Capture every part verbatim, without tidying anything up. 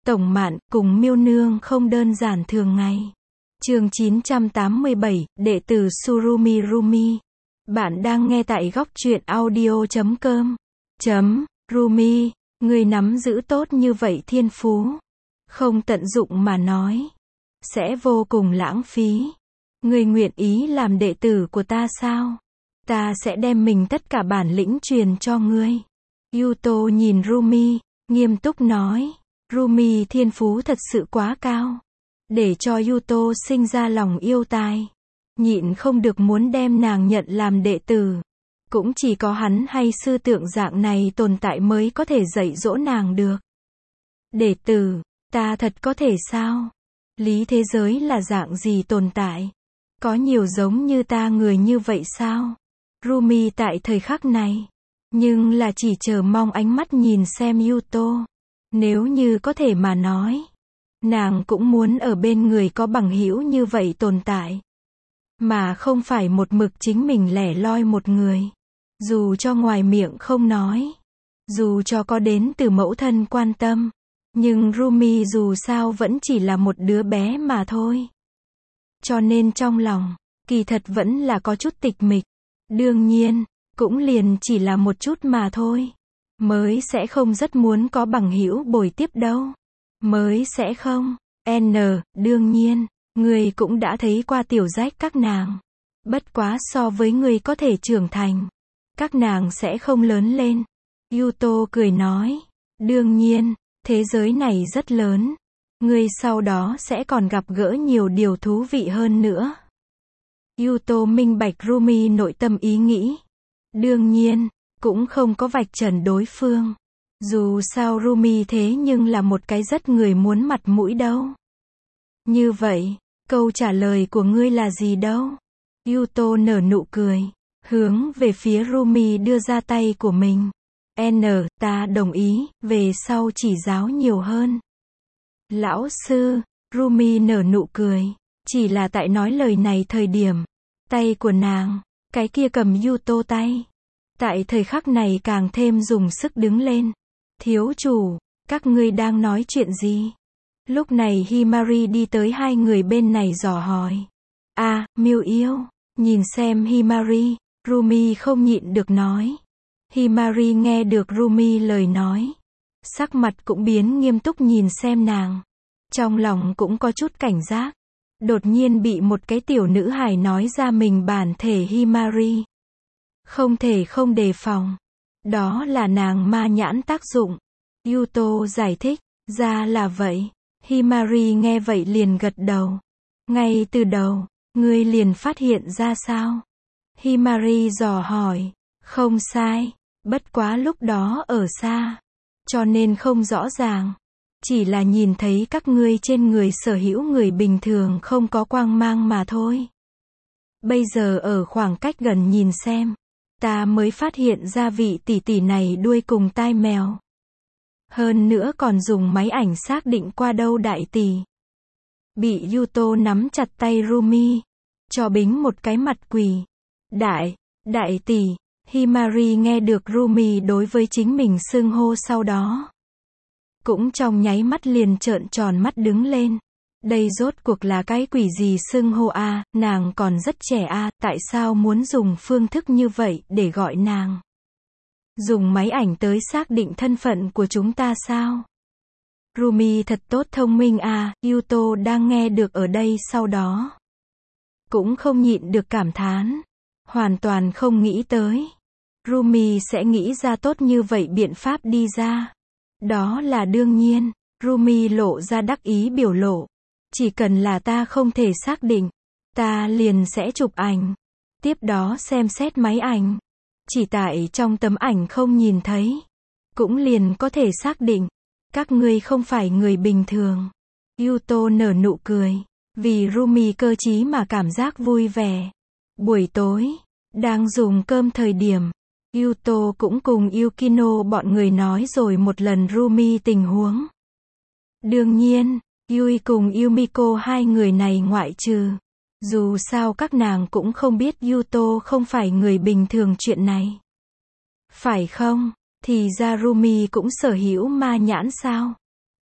Tổng Mạn, cùng Miêu Nương không đơn giản thường ngày. Chương chín trăm tám mươi bảy, đệ tử Surumi Rumi. Bạn đang nghe tại góc truyện audio chấm com. Chấm, Rumi, người nắm giữ tốt như vậy thiên phú. Không tận dụng mà nói. Sẽ vô cùng lãng phí. Người nguyện ý làm đệ tử của ta sao? Ta sẽ đem mình tất cả bản lĩnh truyền cho ngươi. Yuto nhìn Rumi, nghiêm túc nói. Rumi thiên phú thật sự quá cao. Để cho Yuto sinh ra lòng yêu tài. Nhịn không được muốn đem nàng nhận làm đệ tử. Cũng chỉ có hắn hay sư tượng dạng này tồn tại mới có thể dạy dỗ nàng được. Đệ tử, ta thật có thể sao? Lý thế giới là dạng gì tồn tại? Có nhiều giống như ta người như vậy sao? Rumi tại thời khắc này. Nhưng là chỉ chờ mong ánh mắt nhìn xem Yuto. Nếu như có thể mà nói. Nàng cũng muốn ở bên người có bằng hữu như vậy tồn tại. Mà không phải một mực chính mình lẻ loi một người. Dù cho ngoài miệng không nói. Dù cho có đến từ mẫu thân quan tâm. Nhưng Rumi dù sao vẫn chỉ là một đứa bé mà thôi. Cho nên trong lòng, kỳ thật vẫn là có chút tịch mịch. Đương nhiên, cũng liền chỉ là một chút mà thôi. Mới sẽ không rất muốn có bằng hữu bồi tiếp đâu. Mới sẽ không. N, đương nhiên, người cũng đã thấy qua tiểu rách các nàng. Bất quá so với người có thể trưởng thành. Các nàng sẽ không lớn lên. Yuto cười nói. Đương nhiên, thế giới này rất lớn. Người sau đó sẽ còn gặp gỡ nhiều điều thú vị hơn nữa. Yuto minh bạch Rumi nội tâm ý nghĩ. Đương nhiên, cũng không có vạch trần đối phương. Dù sao Rumi thế nhưng là một cái rất người muốn mặt mũi đâu. Như vậy, câu trả lời của ngươi là gì đâu? Yuto nở nụ cười, hướng về phía Rumi đưa ra tay của mình. N, ta đồng ý, về sau chỉ giáo nhiều hơn. Lão sư, Rumi nở nụ cười, chỉ là tại nói lời này thời điểm, tay của nàng, cái kia cầm Yuto tay. Tại thời khắc này càng thêm dùng sức đứng lên. Thiếu chủ, các ngươi đang nói chuyện gì? Lúc này Himari đi tới hai người bên này dò hỏi. À, Miêu yêu, nhìn xem Himari, Rumi không nhịn được nói. Himari nghe được Rumi lời nói. Sắc mặt cũng biến nghiêm túc nhìn xem nàng. Trong lòng cũng có chút cảnh giác. Đột nhiên bị một cái tiểu nữ hài nói ra mình bản thể Himari. Không thể không đề phòng. Đó là nàng ma nhãn tác dụng. Yuto giải thích, ra là vậy. Himari nghe vậy liền gật đầu. Ngay từ đầu, ngươi liền phát hiện ra sao? Himari dò hỏi. Không sai, bất quá lúc đó ở xa. Cho nên không rõ ràng. Chỉ là nhìn thấy các ngươi trên người sở hữu người bình thường không có quang mang mà thôi. Bây giờ ở khoảng cách gần nhìn xem. Ta mới phát hiện ra vị tỷ tỷ này đuôi cùng tai mèo. Hơn nữa còn dùng máy ảnh xác định qua đâu đại tỷ. Bị Yuto nắm chặt tay Rumi. Cho bính một cái mặt quỷ. Đại, đại tỷ. Himari nghe được Rumi đối với chính mình xưng hô sau đó. Cũng trong nháy mắt liền trợn tròn mắt đứng lên. Đây rốt cuộc là cái quỷ gì xưng hô a, à, nàng còn rất trẻ a, à, tại sao muốn dùng phương thức như vậy để gọi nàng? Dùng máy ảnh tới xác định thân phận của chúng ta sao? Rumi thật tốt thông minh a, à, Yuto đang nghe được ở đây sau đó. Cũng không nhịn được cảm thán. Hoàn toàn không nghĩ tới. Rumi sẽ nghĩ ra tốt như vậy biện pháp đi ra. Đó là đương nhiên. Rumi lộ ra đắc ý biểu lộ. Chỉ cần là ta không thể xác định, ta liền sẽ chụp ảnh. Tiếp đó xem xét máy ảnh. Chỉ tại trong tấm ảnh không nhìn thấy. Cũng liền có thể xác định. Các ngươi không phải người bình thường. Yuto nở nụ cười. Vì Rumi cơ trí mà cảm giác vui vẻ. Buổi tối, đang dùng cơm thời điểm. Yuto cũng cùng Yukino bọn người nói rồi một lần Rumi tình huống. Đương nhiên. Yui cùng Yumiko hai người này ngoại trừ. Dù sao các nàng cũng không biết Yuto không phải người bình thường chuyện này. Phải không? Thì ra Rumi cũng sở hữu ma nhãn sao?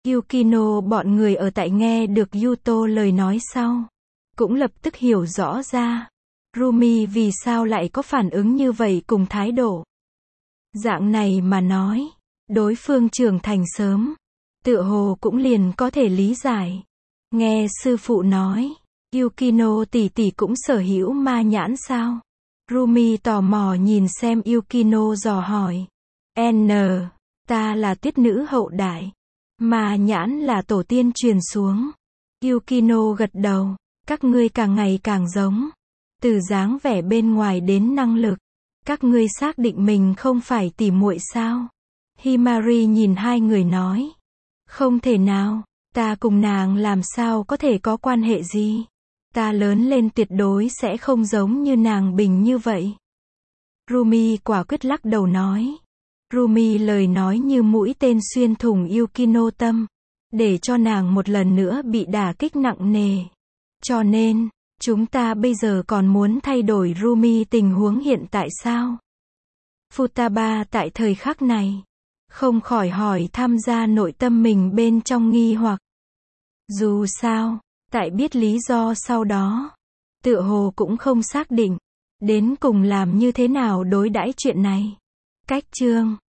Yukino bọn người ở tại nghe được Yuto lời nói sau. Cũng lập tức hiểu rõ ra. Rumi vì sao lại có phản ứng như vậy cùng thái độ. Dạng này mà nói. Đối phương trưởng thành sớm. Tựa hồ cũng liền có thể lý giải. Nghe sư phụ nói. Yukino tỷ tỷ cũng sở hữu ma nhãn sao? Rumi tò mò nhìn xem Yukino dò hỏi. N. Ta là tuyết nữ hậu đại. Ma nhãn là tổ tiên truyền xuống. Yukino gật đầu. Các ngươi càng ngày càng giống. Từ dáng vẻ bên ngoài đến năng lực. Các ngươi xác định mình không phải tỉ muội sao? Himari nhìn hai người nói. Không thể nào. Ta cùng nàng làm sao có thể có quan hệ gì? Ta lớn lên tuyệt đối sẽ không giống như nàng bình như vậy. Rumi quả quyết lắc đầu nói. Rumi lời nói như mũi tên xuyên thủng Yukino tâm. Để cho nàng một lần nữa bị đả kích nặng nề. Cho nên, chúng ta bây giờ còn muốn thay đổi Rumi tình huống hiện tại sao? Futaba tại thời khắc này. Không khỏi hỏi tham gia nội tâm mình bên trong nghi hoặc. Dù sao, tại biết lý do sau đó. Tựa hồ cũng không xác định. Đến cùng làm như thế nào đối đãi chuyện này. Cách chương